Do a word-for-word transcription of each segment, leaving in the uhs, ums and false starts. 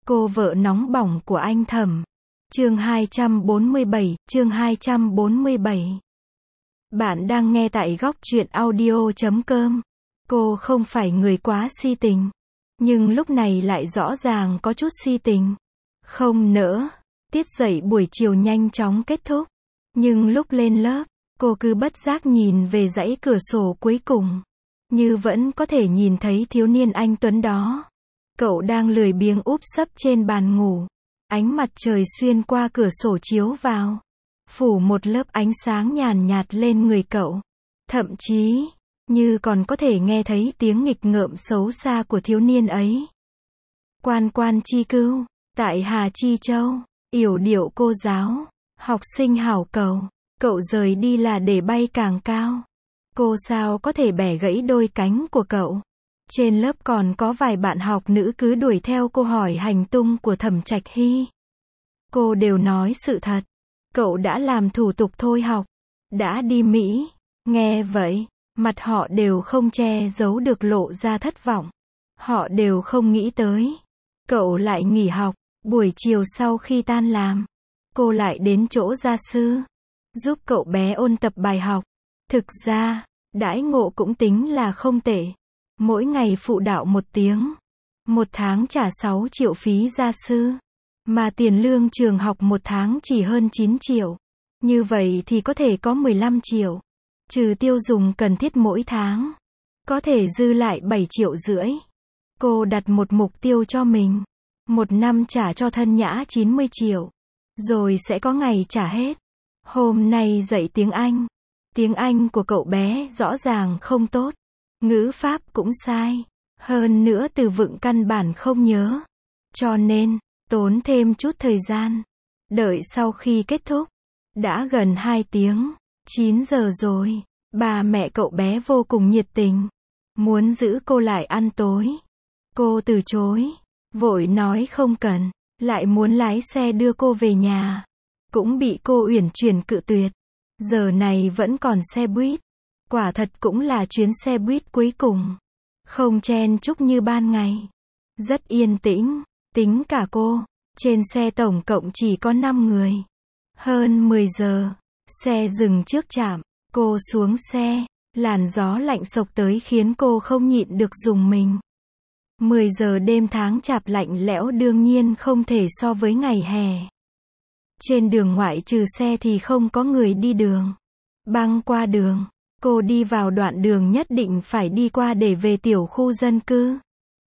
Cô vợ nóng bỏng của anh Thẩm. Chương hai trăm bốn mươi bảy, chương hai trăm bốn mươi bảy. Bạn đang nghe tại góc truyện audio chấm com. Cô không phải người quá si tình, nhưng lúc này lại rõ ràng có chút si tình. Không nỡ. Tiết dạy buổi chiều nhanh chóng kết thúc, nhưng lúc lên lớp, cô cứ bất giác nhìn về dãy cửa sổ cuối cùng, như vẫn có thể nhìn thấy thiếu niên anh tuấn đó. Cậu đang lười biếng úp sấp trên bàn ngủ. Ánh mặt trời xuyên qua cửa sổ chiếu vào, phủ một lớp ánh sáng nhàn nhạt lên người cậu. Thậm chí, như còn có thể nghe thấy tiếng nghịch ngợm xấu xa của thiếu niên ấy. Quan quan chi cưu, tại Hà Chi Châu, yểu điệu cô giáo, học sinh hảo cầu, cậu rời đi là để bay càng cao. Cô sao có thể bẻ gãy đôi cánh của cậu. Trên lớp còn có vài bạn học nữ cứ đuổi theo cô hỏi hành tung của Thẩm Trạch Hy. Cô đều nói sự thật. Cậu đã làm thủ tục thôi học, đã đi Mỹ. Nghe vậy, mặt họ đều không che giấu được lộ ra thất vọng. Họ đều không nghĩ tới cậu lại nghỉ học. Buổi chiều sau khi tan làm, cô lại đến chỗ gia sư, giúp cậu bé ôn tập bài học. Thực ra, đãi ngộ cũng tính là không tệ. Mỗi ngày phụ đạo một tiếng, một tháng trả sáu triệu phí gia sư, mà tiền lương trường học một tháng chỉ hơn chín triệu. Như vậy thì có thể có mười lăm triệu, trừ tiêu dùng cần thiết mỗi tháng, có thể dư lại bảy triệu rưỡi. Cô đặt một mục tiêu cho mình, một năm trả cho thân nhã chín mươi triệu, rồi sẽ có ngày trả hết. Hôm nay dạy tiếng Anh, tiếng Anh của cậu bé rõ ràng không tốt. Ngữ pháp cũng sai, hơn nữa từ vựng căn bản không nhớ. Cho nên, tốn thêm chút thời gian. Đợi sau khi kết thúc, đã gần hai tiếng, chín giờ rồi. Bà mẹ cậu bé vô cùng nhiệt tình, muốn giữ cô lại ăn tối. Cô từ chối, vội nói không cần, lại muốn lái xe đưa cô về nhà. Cũng bị cô uyển chuyển cự tuyệt. Giờ này vẫn còn xe buýt. Quả thật cũng là chuyến xe buýt cuối cùng. Không chen chúc như ban ngày. Rất yên tĩnh, tính cả cô. Trên xe tổng cộng chỉ có năm người. Hơn mười giờ, xe dừng trước trạm. Cô xuống xe, làn gió lạnh xộc tới khiến cô không nhịn được rùng mình. mười giờ đêm tháng chạp lạnh lẽo đương nhiên không thể so với ngày hè. Trên đường ngoại trừ xe thì không có người đi đường. Băng qua đường. Cô đi vào đoạn đường nhất định phải đi qua để về tiểu khu dân cư.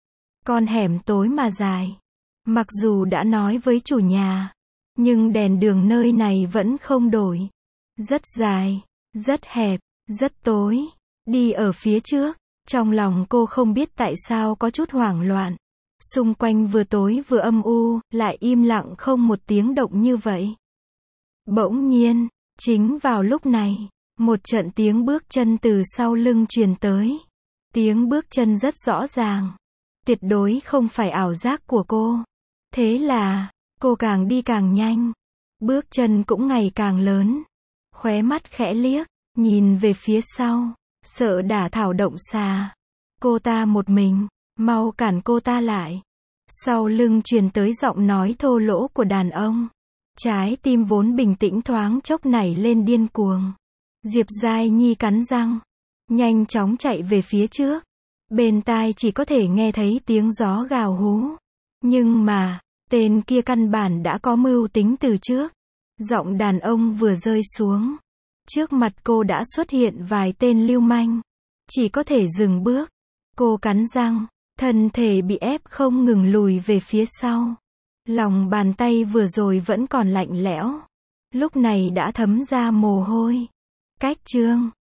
Con hẻm tối mà dài. Mặc dù đã nói với chủ nhà, nhưng đèn đường nơi này vẫn không đổi. Rất dài, rất hẹp, rất tối. Đi ở phía trước, trong lòng cô không biết tại sao có chút hoảng loạn. Xung quanh vừa tối vừa âm u, lại im lặng không một tiếng động như vậy. Bỗng nhiên, chính vào lúc này, một trận tiếng bước chân từ sau lưng truyền tới. Tiếng bước chân rất rõ ràng. Tuyệt đối không phải ảo giác của cô. Thế là, cô càng đi càng nhanh. Bước chân cũng ngày càng lớn. Khóe mắt khẽ liếc, nhìn về phía sau, sợ đả thảo động xà. Cô ta một mình, mau cản cô ta lại. Sau lưng truyền tới giọng nói thô lỗ của đàn ông. Trái tim vốn bình tĩnh thoáng chốc nảy lên điên cuồng. Diệp Giai Nhi cắn răng, nhanh chóng chạy về phía trước. Bên tai chỉ có thể nghe thấy tiếng gió gào hú. Nhưng mà, tên kia căn bản đã có mưu tính từ trước. Giọng đàn ông vừa rơi xuống, trước mặt cô đã xuất hiện vài tên lưu manh. Chỉ có thể dừng bước. Cô cắn răng, thân thể bị ép không ngừng lùi về phía sau. Lòng bàn tay vừa rồi vẫn còn lạnh lẽo, lúc này đã thấm ra mồ hôi. Cách chương